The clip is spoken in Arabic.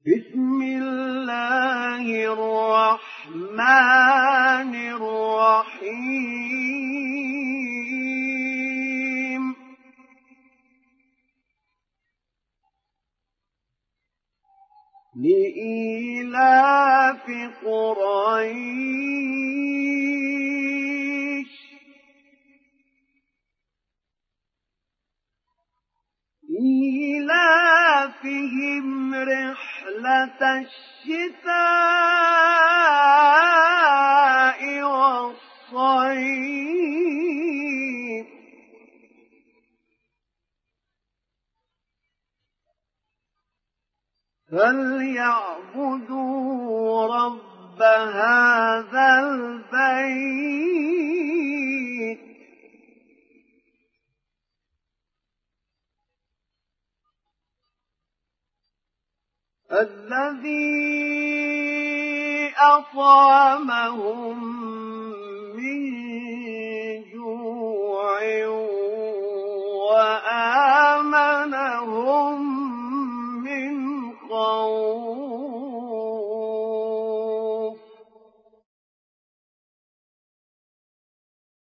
بسم الله الرحمن الرحيم لإيلاف قريش إيلافهم رحلة الشتاء والصيف فليعبدوا رب هذا البيت الذي أطعمهم